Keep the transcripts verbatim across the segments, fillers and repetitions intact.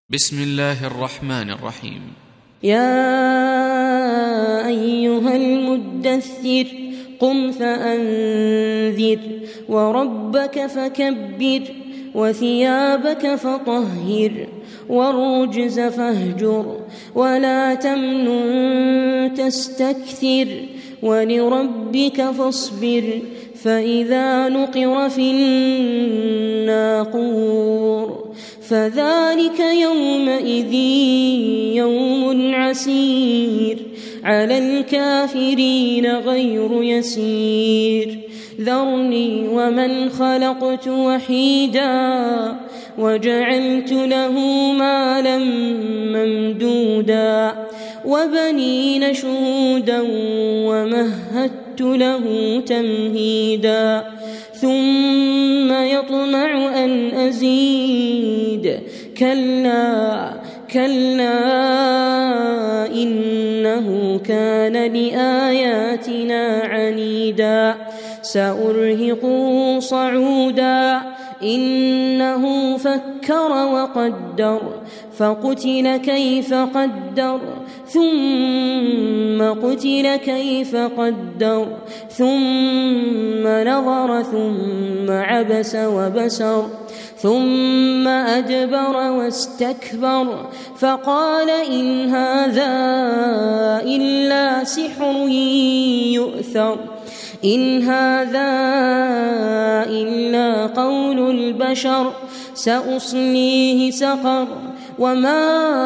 بسم الله الرحمن الرحيم. يا أيها المدثر قم فأنذر وربك فكبر وثيابك فطهر والرجز فاهجر ولا تمنن تستكثر ولربك فاصبر فإذا نقر في الناقور فذلك يومئذ يوم عسير على الكافرين غير يسير ذرني ومن خلقت وحيدا وجعلت له مالا ممدودا وبنين شهودا ومهدت له تمهيدا ثم يطمع أن أزيد كلا كلا إنه كان لآياتنا عنيدا سأرهقه صعودا إنه فكر وقدر فقتل كيف قدر ثم قتل كيف قدر ثم نظر ثم عبس وبسر ثم أدبر واستكبر فقال إن هذا إلا سحر يؤثر إن هذا إلا قول البشر سأصليه سقر وما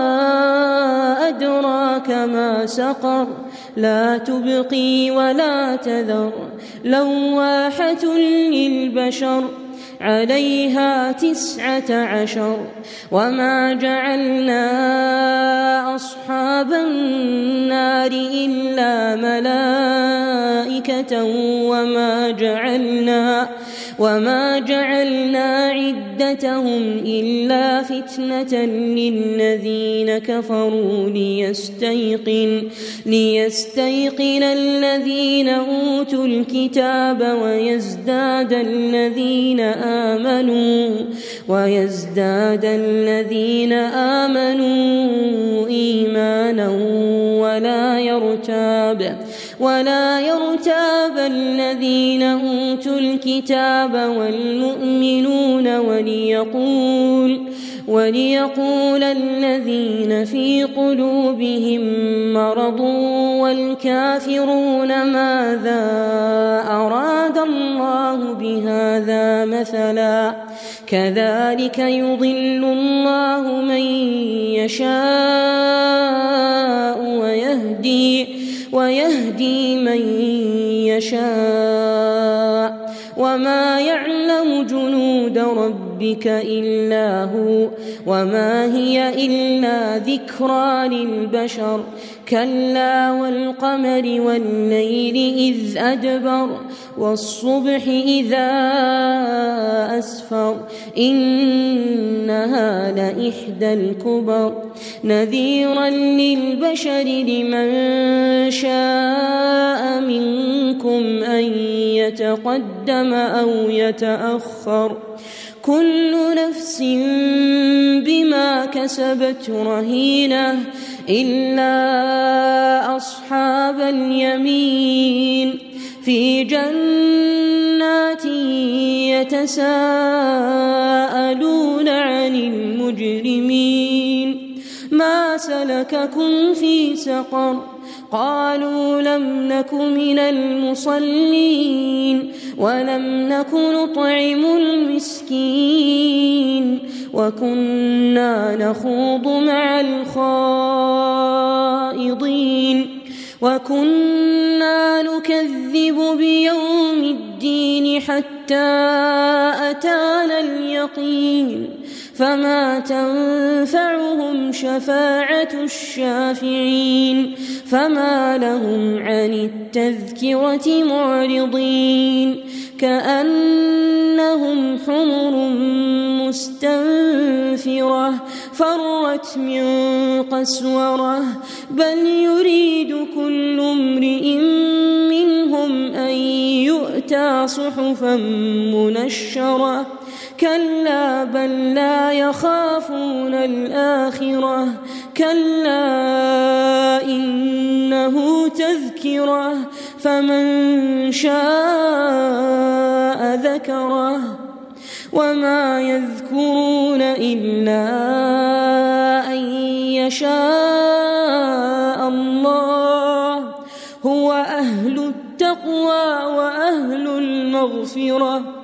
أدراك ما سقر لا تبقي ولا تذر لواحة للبشر عليها تسعة عشر وما جعلنا أصحاب النار إلا ملائكة وما جعلنا وما جعلنا عدتهم إلا فتنة للذين كفروا ليستيقن ليستيقن الذين أوتوا الكتاب ويزداد الذين آمنوا ويزداد الذين آمنوا إيمانا ولا يرتاب ولا يرتاب الذين أوتوا الكتاب والمؤمنون وليقول وليقول الذين في قلوبهم مرض والكافرون ماذا أراد الله بهذا مثلا كذلك يضل الله من يشاء ويهدي ويهدي من يشاء وما يعلم جنود ربك إلا هو وما هي إلا ذكرى للبشر كلا والقمر والليل إذ أدبر والصبح إذا أسفر إنها لإحدى الكبر نذيرا للبشر لمن شاء منكم أن يتقدم أو يتأخر كل نفس بما كسبت رهينة إلا أصحاب اليمين في جنات يتساءلون عن المجرمين ما سلككم في سقر قالوا لم نك من المصلين ولم نك نطعم المسكين وكنا نخوض مع الخائضين وكنا نكذب بيوم الدين حتى أتانا اليقين فما تنفعهم شفاعة الشافعين فما لهم عن التذكرة معرضين كأنهم حمر مستنفرة فرت من قسورة بل يريد كل امرئ منهم أن يؤتى صحفا منشرة كلا بل لا يخافون الآخرة كلا إنه تذكرة فمن شاء ذكره وما يذكرون إلا أن يشاء الله هو أهل التقوى وأهل المغفرة